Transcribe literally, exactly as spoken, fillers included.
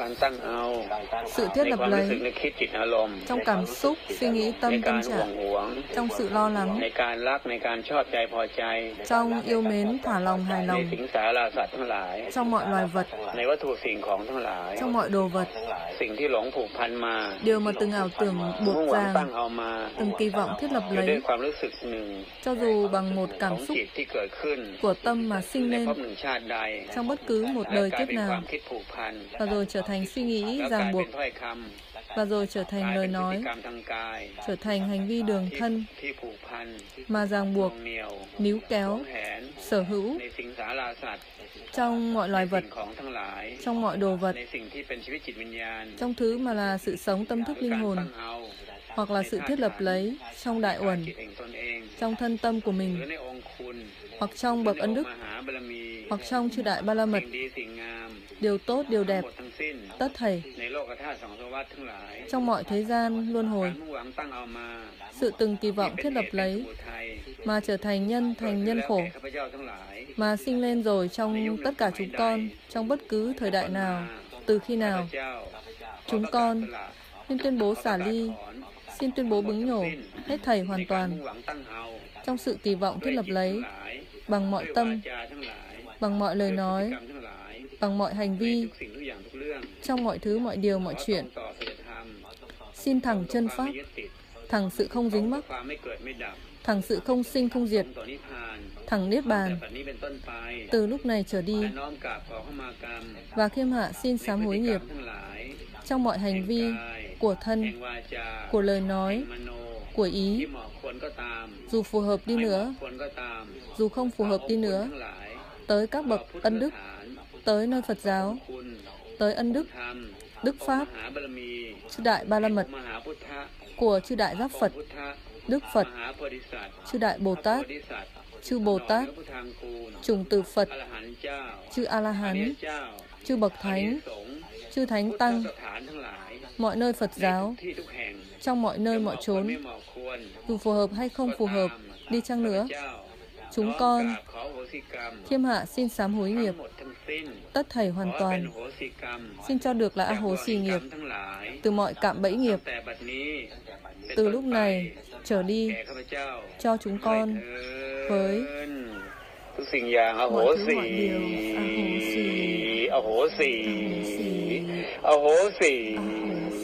sự thiết lập lấy trong cảm xúc, suy nghĩ, tâm, tâm trạng, trong sự lo lắng, trong yêu mến, thả lòng, hài lòng, trong mọi loài vật, trong mọi đồ vật, điều mà từng ảo tưởng buộc ràng, từng kỳ vọng thiết lập lấy, cho dù bằng một cảm xúc của tâm mà sinh lên trong bất cứ một đời kiếp nào, và rồi trở thành suy nghĩ ràng buộc, và rồi trở thành lời nói, trở thành hành vi đường thân mà ràng buộc, níu kéo, sở hữu trong mọi loài vật, trong mọi đồ vật, trong thứ mà là sự sống tâm thức linh hồn, hoặc là sự thiết lập lấy trong đại uẩn, trong thân tâm của mình, hoặc trong bậc ân đức, hoặc trong chư đại ba la mật, điều tốt, điều đẹp, tất thảy, trong mọi thế gian luân hồi, sự từng kỳ vọng thiết lập lấy mà trở thành nhân thành nhân khổ, mà sinh lên rồi trong tất cả chúng con, trong bất cứ thời đại nào, từ khi nào, chúng con xin tuyên bố xả ly, xin tuyên bố bứng nhổ hết thảy hoàn toàn trong sự kỳ vọng thiết lập lấy bằng mọi tâm, bằng mọi lời nói, bằng mọi hành vi, trong mọi thứ, mọi điều, mọi chuyện. Xin thẳng chân pháp, thẳng sự không dính mắc, thẳng sự không sinh không diệt, thẳng niết bàn, từ lúc này trở đi. Và khiêm hạ xin sám hối nghiệp trong mọi hành vi của thân, của lời nói, của ý, dù phù hợp đi nữa, dù không phù hợp đi nữa, tới các bậc ân đức, tới nơi Phật giáo, tới ân đức, đức Pháp, chư đại ba la mật, của chư đại giác Phật, Đức Phật, chư đại Bồ Tát, chư Bồ Tát, chủng từ Phật, chư A-la-hán, chư bậc thánh, chư thánh tăng, mọi nơi Phật giáo, trong mọi nơi mọi chốn, dù phù hợp hay không phù hợp đi chăng nữa, chúng con khiêm hạ xin sám hối nghiệp tất thảy hoàn toàn, xin cho được là A Hố Xì nghiệp từ mọi cạm bẫy nghiệp, từ lúc này trở đi cho chúng con với mọi thứ mọi điều. A Hố Xì, A Hố Xì, A Hố Xì,